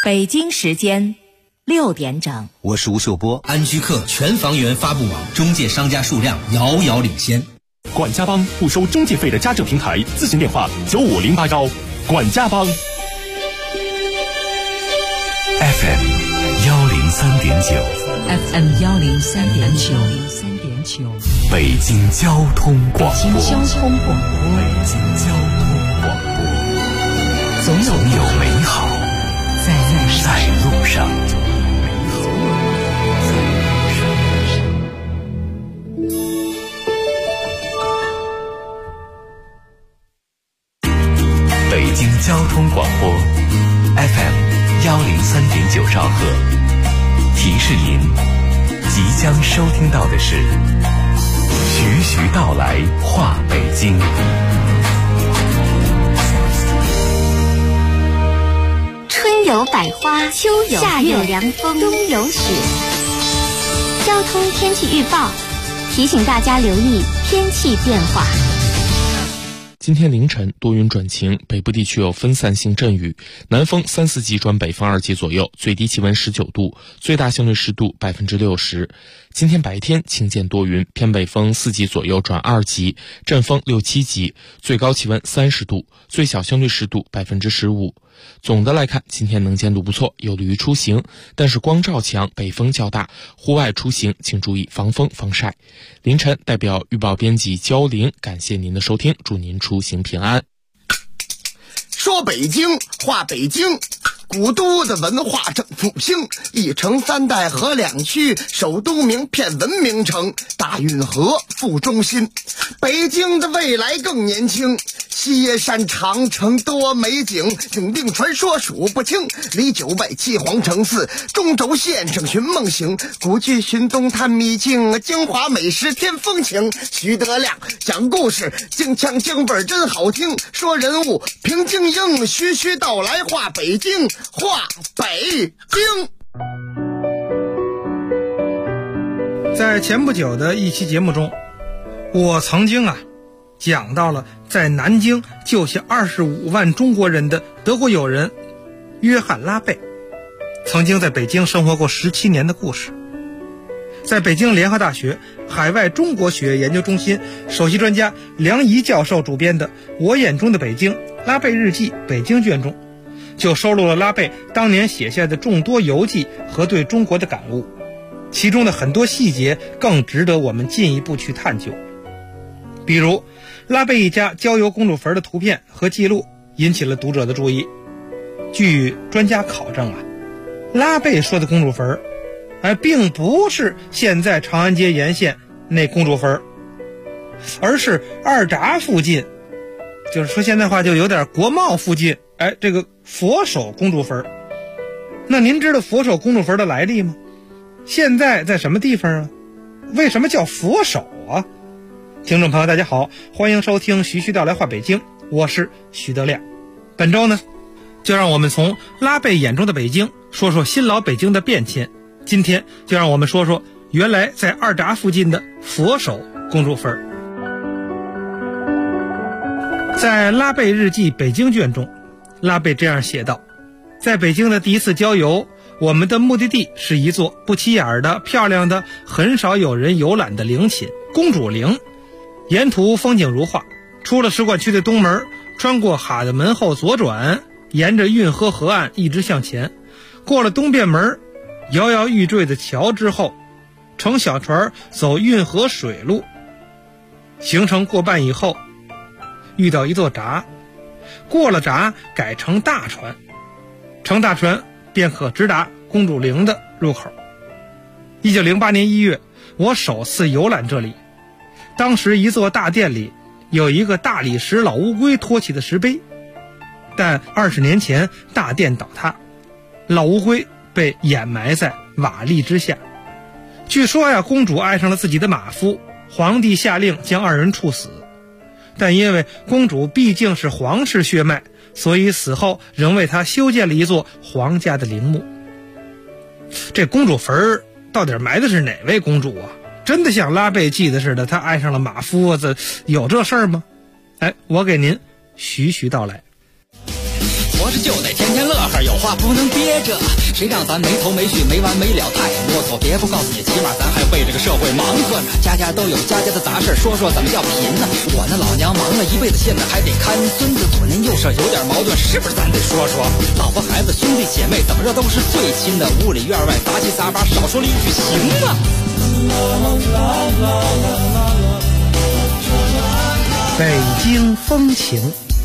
北京时间6点整。 我是吴秀波。 安居客全房源发布网，中介商家数量遥遥领先。 管家帮不收中介费的家政平台，咨询电话95081。管家帮 FM 103.9 FM 103.9 北京交通广播。 北京交通广播。总有美好在路上。北京交通广播 FM 103.9兆赫，提示您即将收听到的是徐徐道来话北京。 春有百花，秋有夏有凉风，冬有雪。交通天气预报提醒大家留意天气变化。 今天凌晨多云转晴，北部地区有分散性阵雨，南风3、4级转北风2级左右，最低气温19度，最大相对湿度60%。今天白天晴间多云，偏北风4级左右转2级，阵风6、7级，最高气温30度，最小相对湿度15%。总的来看，今天能见度不错，有利于出行，但是光照强，北风较大，户外出行请注意防风防晒。凌晨代表预报编辑焦玲感谢您的收听，祝您出行平安。 说北京话北京，古都的文化正复兴，一城3代河2区，首都名片文明城，大运河副中心。北京的未来更年轻，西山长城多美景，永定传说数不清，离9外7皇城4，中轴线上寻梦行，古剧寻踪探秘境，京华美食添风情。徐德亮讲故事，京腔京味真好听，说人物评京英，徐徐道来话北京，话北京。 在前不久的一期节目中，我曾经讲到了在南京救下25万中国人的德国友人约翰拉贝，曾经在北京生活过17年的故事。在北京联合大学海外中国学研究中心首席专家梁怡教授主编的《我眼中的北京：拉贝日记》北京卷中，就收录了拉贝当年写下的众多游记和对中国的感悟，其中的很多细节更值得我们进一步去探究。比如拉贝一家郊游公主坟的图片和记录引起了读者的注意。据专家考证拉贝说的公主坟并不是现在长安街沿线那公主坟，而是二闸附近，就是说现在话就有点国贸附近这个佛手公主坟。那您知道佛手公主坟的来历吗？现在在什么地方为什么叫佛手听众朋友大家好，欢迎收听徐徐道来话北京，我是徐德亮。本周呢，就让我们从拉贝眼中的北京说说新老北京的变迁。今天就让我们说说原来在二闸附近的佛手公主坟。在拉贝日记北京卷中，拉贝这样写道：在北京的第一次郊游，我们的目的地是一座不起眼的漂亮的很少有人游览的陵寝公主陵，沿途风景如画。出了使馆区的东门，穿过哈德门后左转，沿着运河河岸一直向前，过了东便门摇摇欲坠的桥之后，乘小船走运河水路，行程过半以后遇到一座闸，过了闸改乘大船，乘大船便可直达公主陵的入口。1908年1月，我首次游览这里，当时一座大殿里有一个大理石老乌龟托起的石碑，但20年前大殿倒塌，老乌龟被掩埋在瓦砾之下。据说公主爱上了自己的马夫，皇帝下令将2人处死，但因为公主毕竟是皇室血脉，所以死后仍为她修建了一座皇家的陵墓。这公主坟到底埋的是哪位公主真的像拉贝记的似的，她爱上了马夫有这事儿吗？我给您徐徐道来。 活着就得天天乐呵，有话不能憋着，谁让咱没头没绪没完没了太啰嗦。别不告诉你，起码咱还为这个社会忙活呢。家家都有家家的杂事，说说怎么叫贫呢？我那老娘忙了一辈子，现在还得看孙子，左邻右舍有点矛盾，是不是咱得说说？老婆孩子兄弟姐妹怎么着都是最亲的，屋里院外杂七杂八，少说了一句行吗？ 北京风情。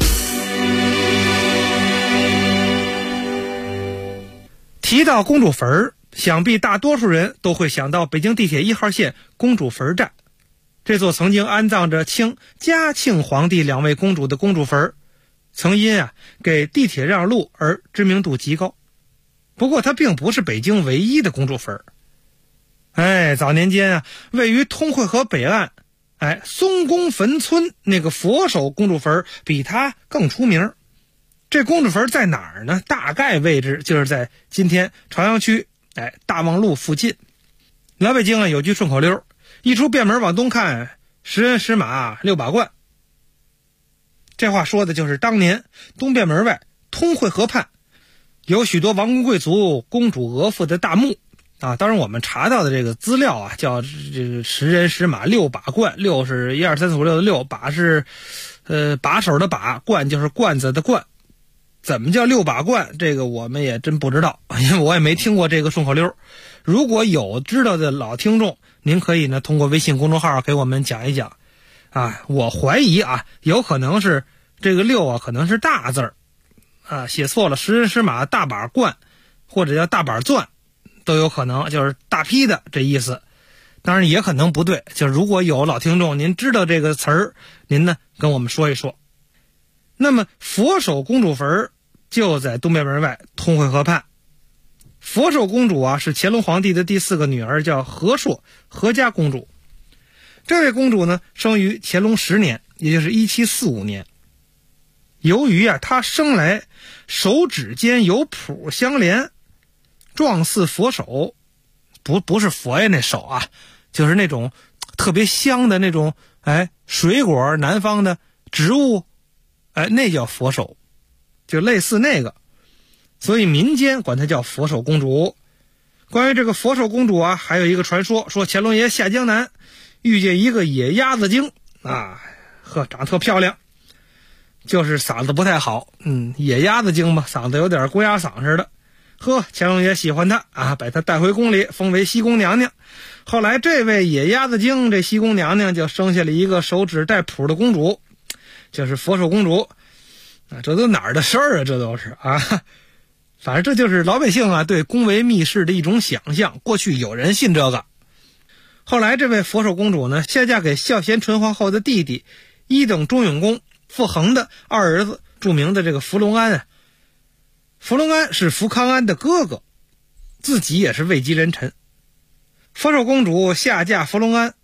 提到公主坟，想必大多数人都会想到北京地铁1号线公主坟站。这座曾经安葬着清嘉庆皇帝2位公主的公主坟，曾因给地铁让路而知名度极高。不过它并不是北京唯一的公主坟。早年间位于通惠河北岸松公坟村那个佛手公主坟比它更出名。这公主坟在哪儿呢？大概位置就是在今天朝阳区大望路附近。老北京有句顺口溜，一出便门往东看，10人10马6把罐。这话说的就是当年东便门外通惠河畔有许多王公贵族公主额驸的大墓当然我们查到的这个资料叫这个10人10马6把罐，6是1 2 3 4 5 6的6，把是把手的把，罐就是罐子的罐。怎么叫6把罐？这个我们也真不知道，因为我也没听过这个顺口溜。如果有知道的老听众，您可以呢通过微信公众号给我们讲一讲。我怀疑有可能是这个6可能是大字写错了，10人10马大把罐，或者叫大把钻，都有可能，就是大批的这意思。当然也可能不对，就是如果有老听众您知道这个词儿，您呢跟我们说一说。那么佛手公主坟就在东便门外通惠河畔。佛手公主是乾隆皇帝的第4个女儿，叫和硕，和家公主。这位公主呢生于乾隆10年，也就是1745年。由于她生来手指间有蹼相连，状似佛手，不是佛爷那手就是那种特别香的那种水果，南方的植物那叫佛手，就类似那个，所以民间管她叫佛手公主。关于这个佛手公主还有一个传说，说乾隆爷下江南遇见一个野鸭子精长得特漂亮，就是嗓子不太好，野鸭子精吧，嗓子有点公鸭嗓似的。乾隆爷喜欢她把她带回宫里，封为西宫娘娘。后来这位野鸭子精，这西宫娘娘就生下了一个手指带蹼的公主，就是佛手公主。这都哪儿的事儿这都是反正这就是老百姓对宫闱秘事的一种想象，过去有人信这个。后来这位佛手公主呢，下嫁给孝贤纯皇后的弟弟1等忠永公傅恒的2儿子，著名的这个福隆安福隆安是福康安的哥哥，自己也是位极人臣。佛手公主下嫁福隆安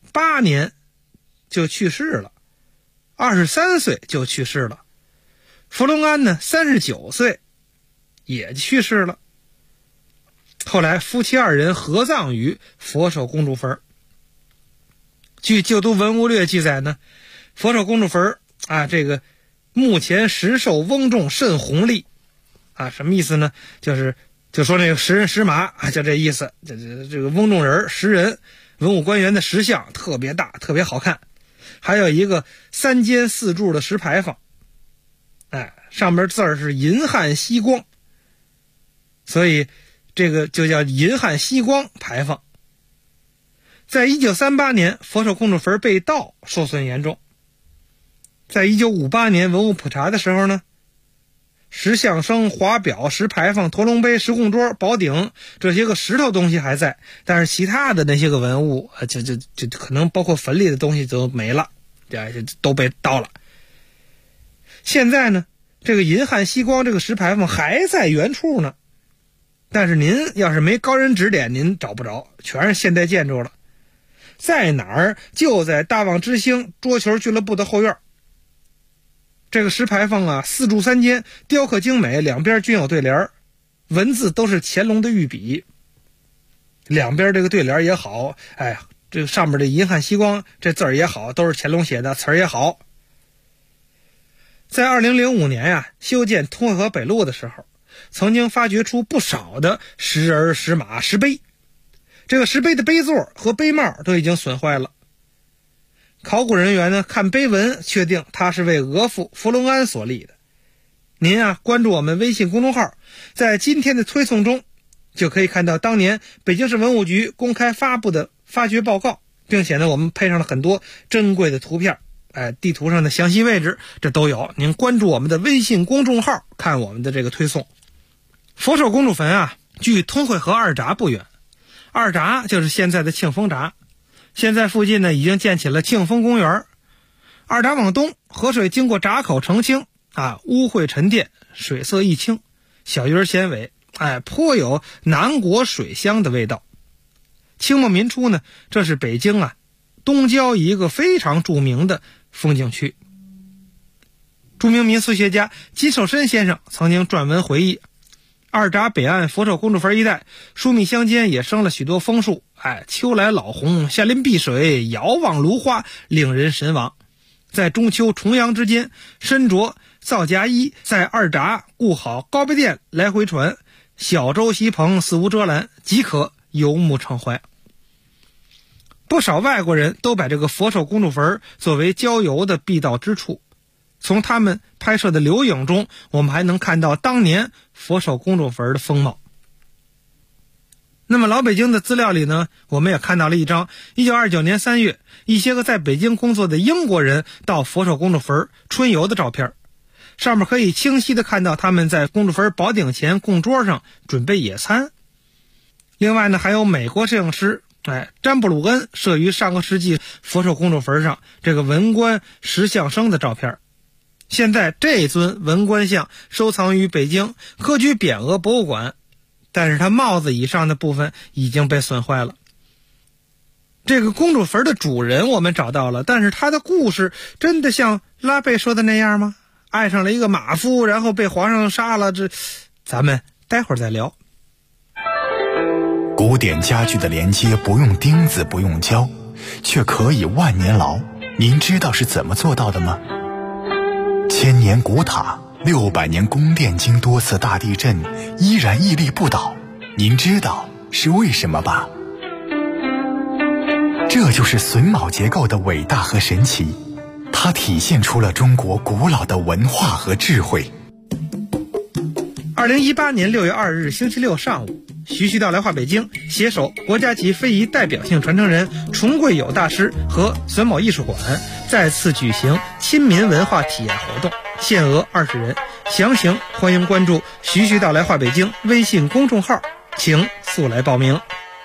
8年就去世了，23岁就去世了。福隆安呢39岁也去世了。后来夫妻2人合葬于佛手公主坟。据《旧都文物略》记载呢，佛手公主坟这个墓前石兽翁重甚宏丽什么意思呢？就说那个10人10马就这意思，这个翁重人10人文武官员的石像特别大，特别好看。还有一个3间4柱的石牌坊，上面字儿是银汉锡光，所以这个就叫银汉锡光牌坊。在1938年佛手公主坟被盗，受损严重。在1958年文物普查的时候呢，石像生、华表、石牌坊、驼龙杯、石供桌、宝鼎这些个石头东西还在，但是其他的那些个文物就可能包括坟里的东西都没了，都被盗了。现在呢，这个银汉锡光这个石牌坊还在原处呢，但是您要是没高人指点，您找不着，全是现代建筑了。在哪儿？就在大望之星桌球俱乐部的后院。这个石牌坊4柱3间，雕刻精美，两边均有对联，文字都是乾隆的御笔。两边这个对联也好，这个上面的银汉锡光这字儿也好，都是乾隆写的，词儿也好。 在2005年呀，修建通惠河北路的时候，曾经发掘出不少的石人、石马、石碑。这个石碑的碑座和碑帽都已经损坏了。考古人员呢，看碑文确定它是为额驸伏龙安所立的。您啊，关注我们微信公众号，在今天的推送中就可以看到当年北京市文物局公开发布的发掘报告，并且呢，我们配上了很多珍贵的图片，地图上的详细位置这都有。您关注我们的微信公众号，看我们的这个推送。佛寿公主坟啊，距通惠河二闸不远，二闸就是现在的庆丰闸。现在附近呢，已经建起了庆丰公园。二闸往东，河水经过闸口澄清污秽沉淀，水色一清，小鱼纤尾，颇有南国水乡的味道。清末民初呢，这是北京东郊一个非常著名的风景区。著名民俗学家金寿申先生曾经撰文回忆，二闸北岸佛寿公主坟一带，疏密乡间也生了许多枫树，秋来老红，夏临碧水，遥望芦花，令人神往。在中秋重阳之间，身着皂荚衣，在二闸雇好高碑店来回船，小舟席棚，四无遮拦，即可游目骋怀。不少外国人都把这个佛寿公主坟作为郊游的必到之处。从他们拍摄的留影中，我们还能看到当年佛寿公主坟的风貌。那么老北京的资料里呢，我们也看到了一张1929年3月一些个在北京工作的英国人到佛寿公主坟春游的照片，上面可以清晰地看到他们在公主坟宝顶前供桌上准备野餐。另外呢，还有美国摄影师詹布鲁恩摄于上个世纪佛寿公主坟上这个文官石像生的照片。现在这尊文官像收藏于北京科举匾额博物馆，但是它帽子以上的部分已经被损坏了。这个公主坟的主人我们找到了，但是他的故事真的像拉贝说的那样吗？爱上了一个马夫，然后被皇上杀了，这咱们待会儿再聊。 古典家具的连接不用钉子，不用胶，却可以万年牢。您知道是怎么做到的吗？1000年古塔，600年宫殿，经多次大地震依然屹立不倒。您知道是为什么吧？这就是榫卯结构的伟大和神奇，它体现出了中国古老的文化和智慧。 2018年6月2日星期六上午，徐徐到来话北京携手国家级非遗代表性传承人崇贵友大师和榫卯艺术馆再次举行亲民文化体验活动，限额20人，详情欢迎关注徐徐到来话北京微信公众号，请速来报名。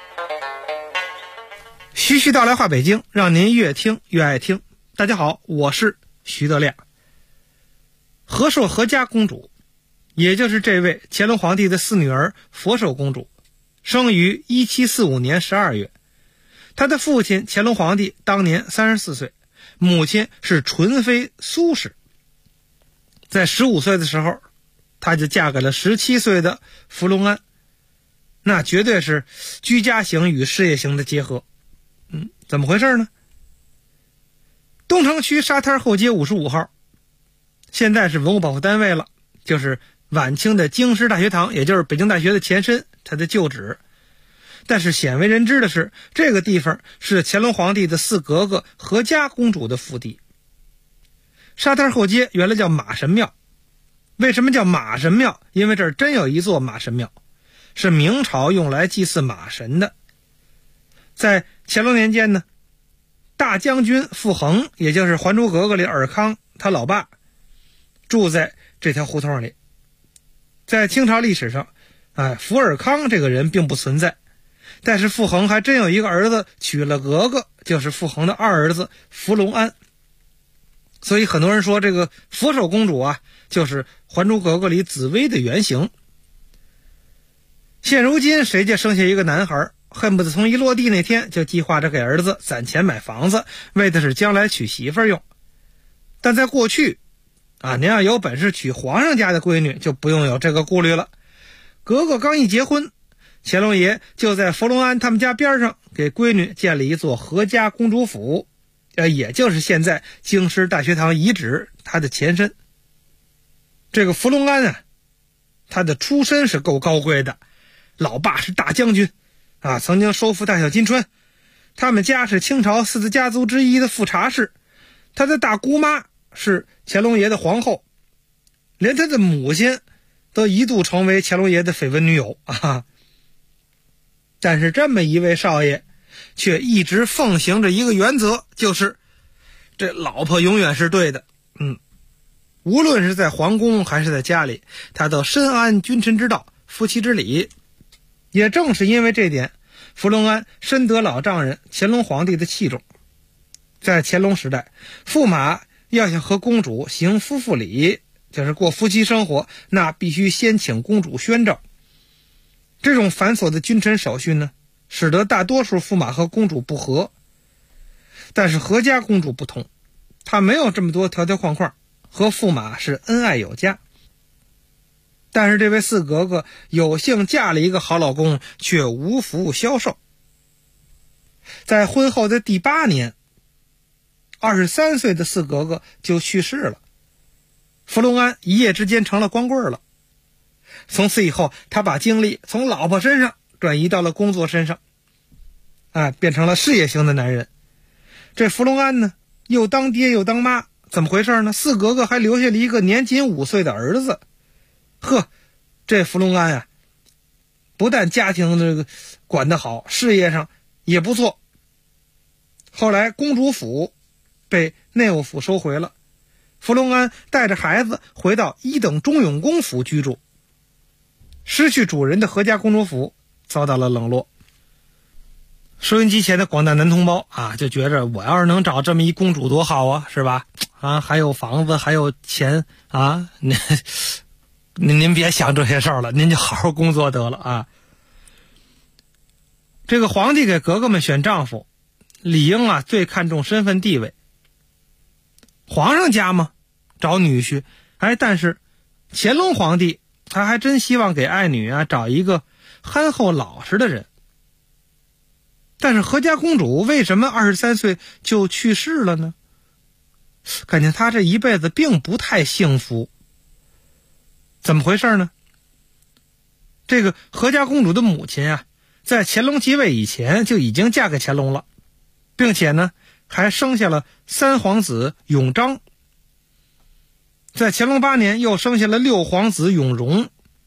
徐徐到来话北京，让您越听越爱听。大家好，我是徐德亮。和寿和家公主，也就是这位乾隆皇帝的四女儿佛寿公主，生于1745年12月。她的父亲乾隆皇帝当年34岁，母亲是纯妃苏氏。在15岁的时候，她就嫁给了17岁的伏龙安，那绝对是居家型与事业型的结合。怎么回事呢？东城区沙滩后街55号，现在是文物保护单位了，就是晚清的京师大学堂，也就是北京大学的前身，它的旧址。但是鲜为人知的是，这个地方是乾隆皇帝的四格格和家公主的府邸。沙滩后街原来叫马神庙，为什么叫马神庙？因为这儿真有一座马神庙，是明朝用来祭祀马神的。在乾隆年间呢，大将军傅恒，也就是《还珠格格》里尔康他老爸，住在这条胡同里。在清朝历史上，福尔康这个人并不存在，但是傅恒还真有一个儿子娶了格格，就是傅恒的二儿子福龙安。所以很多人说这个佛寿公主就是《还珠格格》里紫薇的原型。现如今谁家生下一个男孩，恨不得从一落地那天就计划着给儿子攒钱买房子，为的是将来娶媳妇用。但在过去您要有本事娶皇上家的闺女，就不用有这个顾虑了。格格刚一结婚，乾隆爷就在福龙安他们家边上给闺女建了一座和家公主府，也就是现在京师大学堂遗址它的前身。 这个福隆安啊，他的出身是够高贵的，老爸是大将军啊，曾经收复大小金川，他们家是清朝四大家族之一的富察氏，他的大姑妈是乾隆爷的皇后，连他的母亲都一度成为乾隆爷的绯闻女友啊。但是这么一位少爷却一直奉行着一个原则，就是这老婆永远是对的。无论是在皇宫还是在家里，他都深谙君臣之道，夫妻之礼。也正是因为这点，福隆安深得老丈人乾隆皇帝的器重。在乾隆时代，驸马要想和公主行夫妇礼，就是过夫妻生活，那必须先请公主宣诏。这种繁琐的君臣手续呢，使得大多数驸马和公主不和。但是何家公主不同，她没有这么多条条框框，和驸马是恩爱有加。但是这位四格格有幸嫁了一个好老公，却无福消受。在婚后的第8年，23岁的四格格就去世了。福隆安一夜之间成了光棍了。从此以后，他把精力从老婆身上转移到了工作身上，变成了事业型的男人。这福隆安呢，又当爹又当妈，怎么回事呢？四格格还留下了一个年仅5岁的儿子。这福隆安不但家庭这个管得好，事业上也不错。后来公主府被内务府收回了，福隆安带着孩子回到1等忠永公府居住。失去主人的何家公主府遭到了冷落。收音机前的广大男同胞就觉着我要是能找这么一公主多好啊，是吧？还有房子，还有钱啊，您别想这些事儿了，您就好好工作得了啊。这个皇帝给格格们选丈夫，理应最看重身份地位。皇上家嘛，找女婿，但是乾隆皇帝他还真希望给爱女找一个憨厚老实的人。但是何家公主为什么23岁就去世了呢？感觉她这一辈子并不太幸福。怎么回事呢？这个何家公主的母亲在乾隆即位以前就已经嫁给乾隆了，并且呢还生下了3皇子永璋。在乾隆8年又生下了6皇子永荣。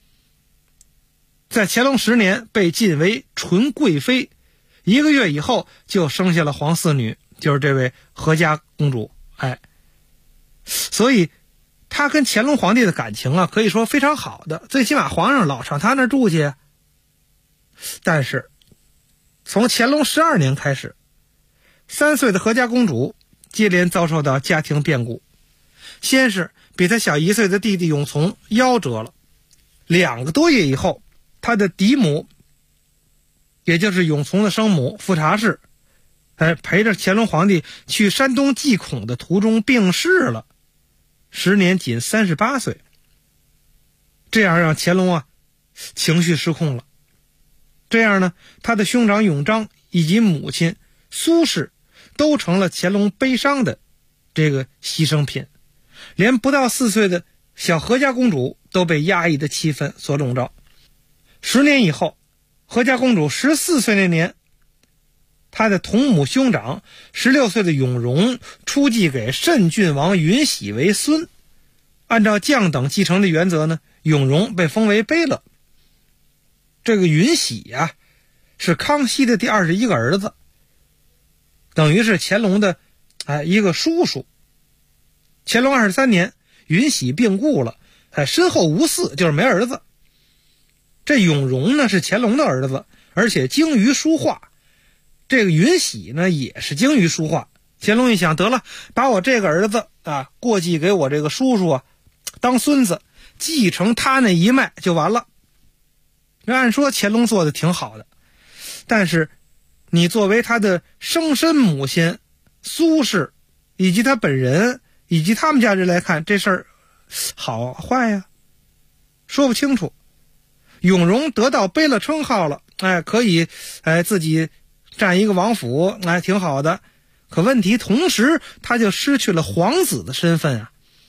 在乾隆10年被晋为纯贵妃，1个月以后就生下了皇四女，就是这位何家公主。所以她跟乾隆皇帝的感情可以说非常好的，最起码皇上老上她那儿住去。但是从乾隆12年开始，3岁的何家公主接连遭受到家庭变故。先是比她小1岁的弟弟永琮夭折了，2个多月以后，她的嫡母，也就是永琮的生母富察氏，陪着乾隆皇帝去山东祭孔的途中病逝了，时年仅38岁。这样让乾隆情绪失控了。这样呢，他的兄长永璋以及母亲苏氏都成了乾隆悲伤的这个牺牲品，连不到4岁的小何家公主都被压抑的气氛所笼罩。10年以后，何家公主14岁那年，她的同母兄长16岁的永荣出继给慎郡王允禧为孙。按照降等继承的原则呢，永荣被封为卑勒。这个允禧是康熙的第21个儿子，等于是乾隆的一个叔叔。乾隆23年，允禧病故了，身后无嗣，就是没儿子。这永荣呢是乾隆的儿子，而且精于书画。这个允禧呢也是精于书画。乾隆一想，得了，把我这个儿子过继给我这个叔叔当孙子，继承他那一脉就完了。按说乾隆做的挺好的，但是你作为他的生身母亲苏氏，以及他本人，以及他们家人来看，这事儿好坏呀，说不清楚。永荣得到卑勒称号了，可以自己占一个王府，挺好的。可问题同时他就失去了皇子的身份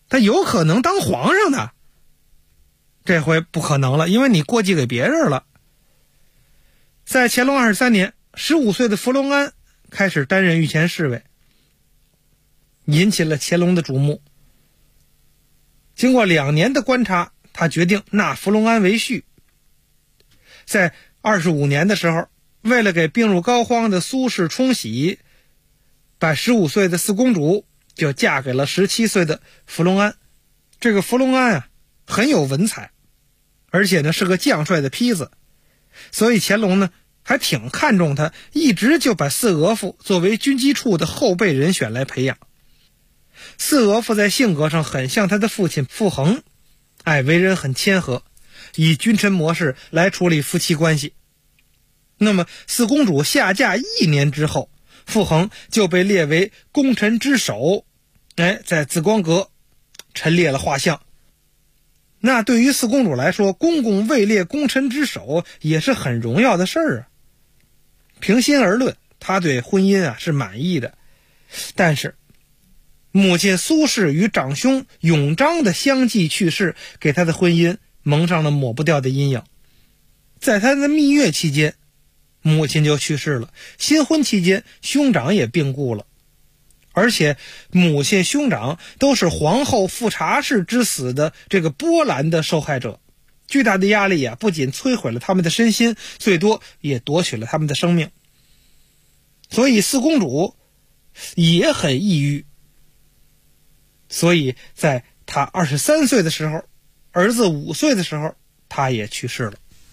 他有可能当皇上的。这回不可能了，因为你过继给别人了。在乾隆23年，15岁的福龙安开始担任御前侍卫，引起了乾隆的瞩目。经过2年的观察，他决定纳福龙安为婿。在25年的时候，为了给病入膏肓的苏轼冲喜，把15岁的四公主就嫁给了17岁的福龙安。这个福龙安啊，很有文采，而且呢是个将帅的坯子，所以乾隆呢还挺看重他，一直就把四额驸作为军机处的后备人选来培养。四额驸在性格上很像他的父亲傅恒，为人很谦和，以君臣模式来处理夫妻关系。那么四公主下嫁1年之后，傅恒就被列为功臣之首，在紫光阁陈列了画像。那对于四公主来说，公公位列功臣之首也是很荣耀的事儿啊。平心而论，她对婚姻是满意的，但是母亲苏轼与长兄永璋的相继去世，给她的婚姻蒙上了抹不掉的阴影。在她的蜜月期间，母亲就去世了，新婚期间兄长也病故了，而且母亲兄长都是皇后富察氏之死的这个波澜的受害者。巨大的压力不仅摧毁了他们的身心，最多也夺取了他们的生命。所以四公主也很抑郁，所以在她23岁的时候，儿子5岁的时候，她也去世了。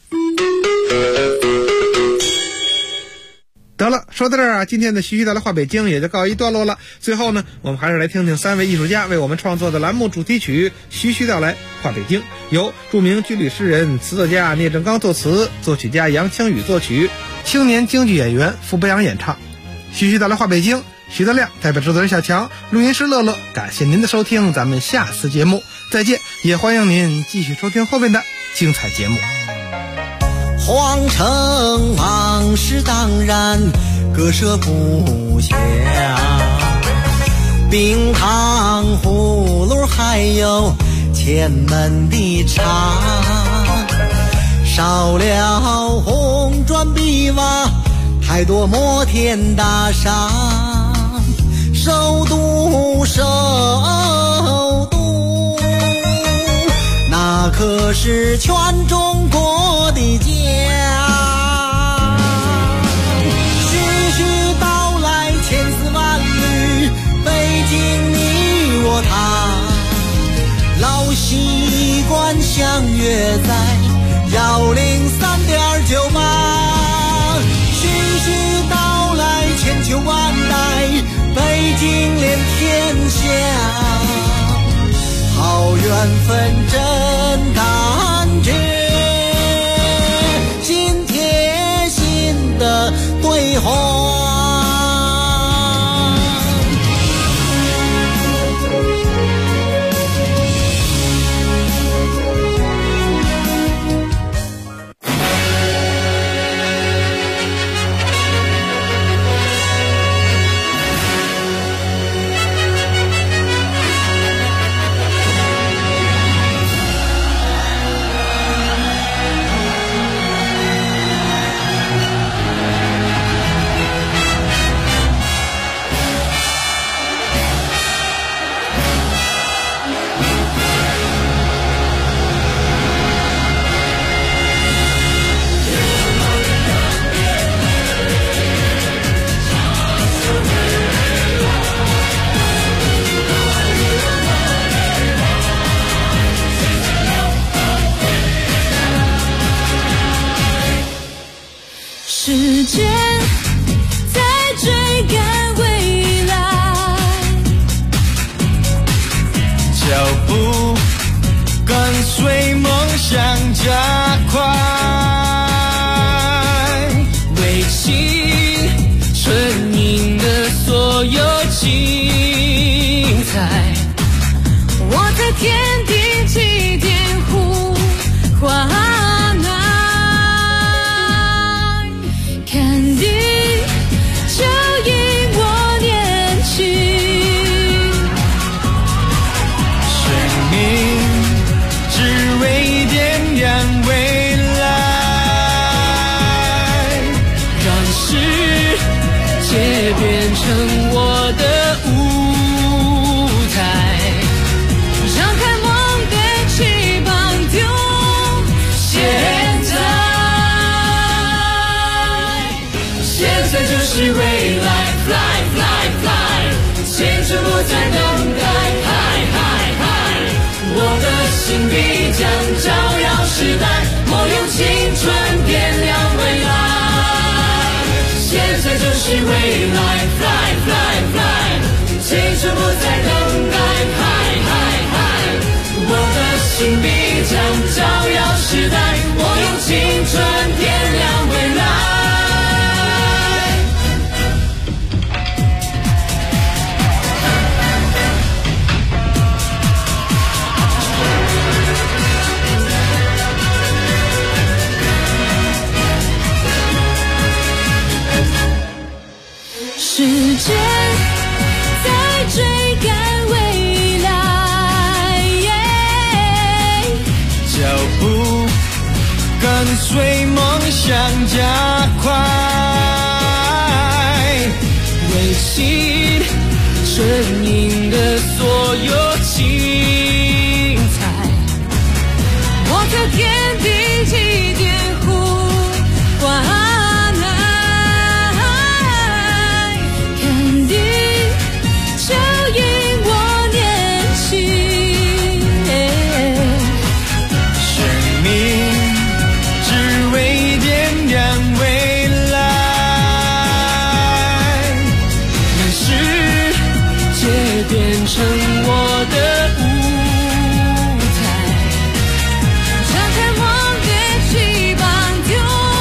得了，说到这儿今天的徐徐道来话北京也就告一段落了。最后呢，我们还是来听听3位艺术家为我们创作的栏目主题曲《徐徐道来话北京》，由著名军旅诗人、词作家聂正刚作词，作曲家杨清宇作曲，青年京剧演员傅博阳演唱。徐徐道来话北京，徐德亮代表制作人小强，录音师乐乐，感谢您的收听，咱们下次节目再见，也欢迎您继续收听后面的精彩节目。 皇城往事当然割舍不下，冰糖葫芦还有前门的茶，少了红砖碧瓦，太多摩天大厦，首都那可是全中国的家。徐徐道来千丝万缕，北京你我他，老习惯相约在103.98。徐徐道来千秋万代，北京连天下，好缘分真感觉，心贴心的对话。 时间在追赶未来， 脚步跟随梦想加快，维系春影的所有精彩， 我在天地起点呼唤， 时成我的舞台，张开梦的翅膀丢现在就是未来 Fly Fly Fly， 青春不再等待 Hi Hi Hi， 我的心必将照耀时代，我用青春点亮未来。现在就是未来 Fly Fly Fly， 青春不再等待 Hi Hi Hi， 我的心必将照耀时代，我用青春点亮未来。时间在追赶未来， 脚步跟随梦想加快，维系顺应的所有精彩， 我在天地起点呼唤， 成我的舞台， 张开梦的翅膀丢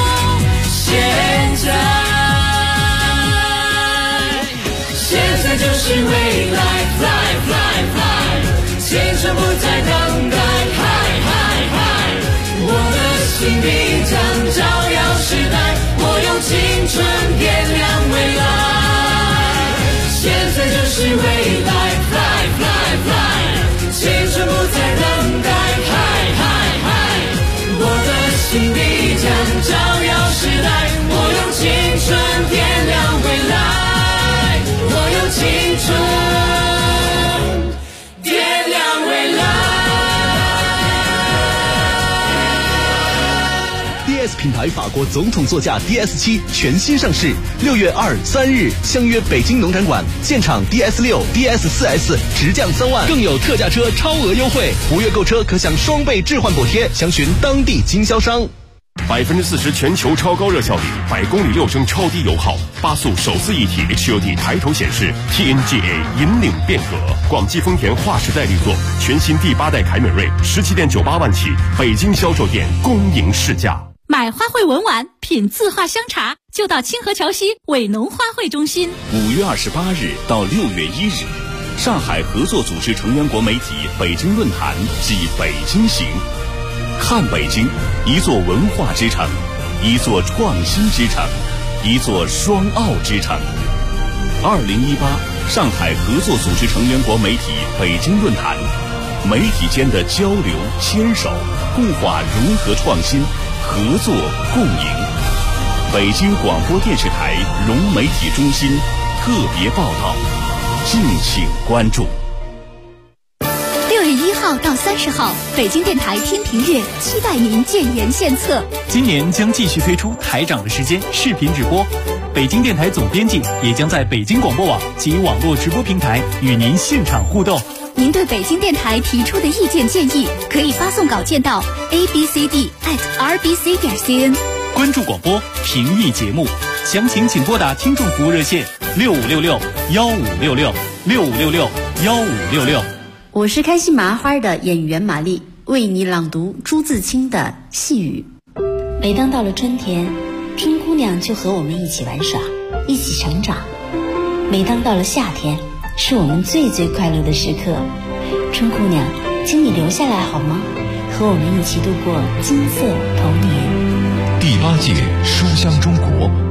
现在就是未来 Fly Fly Fly， 青春不再等待 Hi Hi Hi， 我的心必将照耀时代，我用青春点亮未来。现在就是未来 Fly Fly Fly， 青春不再等待 Hi Hi Hi， 我的心必将照耀时代，我用青春点亮未来，我用青春点亮未来。 DS 品牌法国总统座驾 DS7 全新上市，6月2、3日相约北京农展馆，现场 DS6、DS4S 直降3万，更有特价车超额优惠，5月购车可享双倍置换补贴，详询当地经销商。 40%全球超高热效率，100公里6升超低油耗，8速手自一体 HUD 抬头显示 ，TNGA 引领变革。广汽丰田划时代力作，全新第8代凯美瑞17.98万起，北京销售店公营试驾。 买花卉文玩，品字画香茶，就到清河桥西伟农花卉中心。 5月28日到6月1日，上海合作组织成员国媒体北京论坛暨北京行，看北京，一座文化之城，一座创新之城，一座双奥之城。2018上海合作组织成员国媒体北京论坛，媒体间的交流牵手，固化融合创新，合作共赢。北京广播电视台融媒体中心特别报道，敬请关注。 6月1号到30号，北京电台天平月期待您建言献策。 今年将继续推出台长的时间视频直播，北京电台总编辑也将在北京广播网及网络直播平台与您现场互动。 您对北京电台提出的意见建议，可以发送稿件到 abcd@rbc.cn。 关注广播，评议节目，详情请拨打听众服务热线6566-1566，6566-1566。 我是开心麻花的演员玛丽，为你朗读朱自清的《细雨》。每当到了春天，春姑娘就和我们一起玩耍，一起成长。每当到了夏天，是我们最快乐的时刻。春姑娘，请你留下来好吗？和我们一起度过金色童年。 第8届书香中国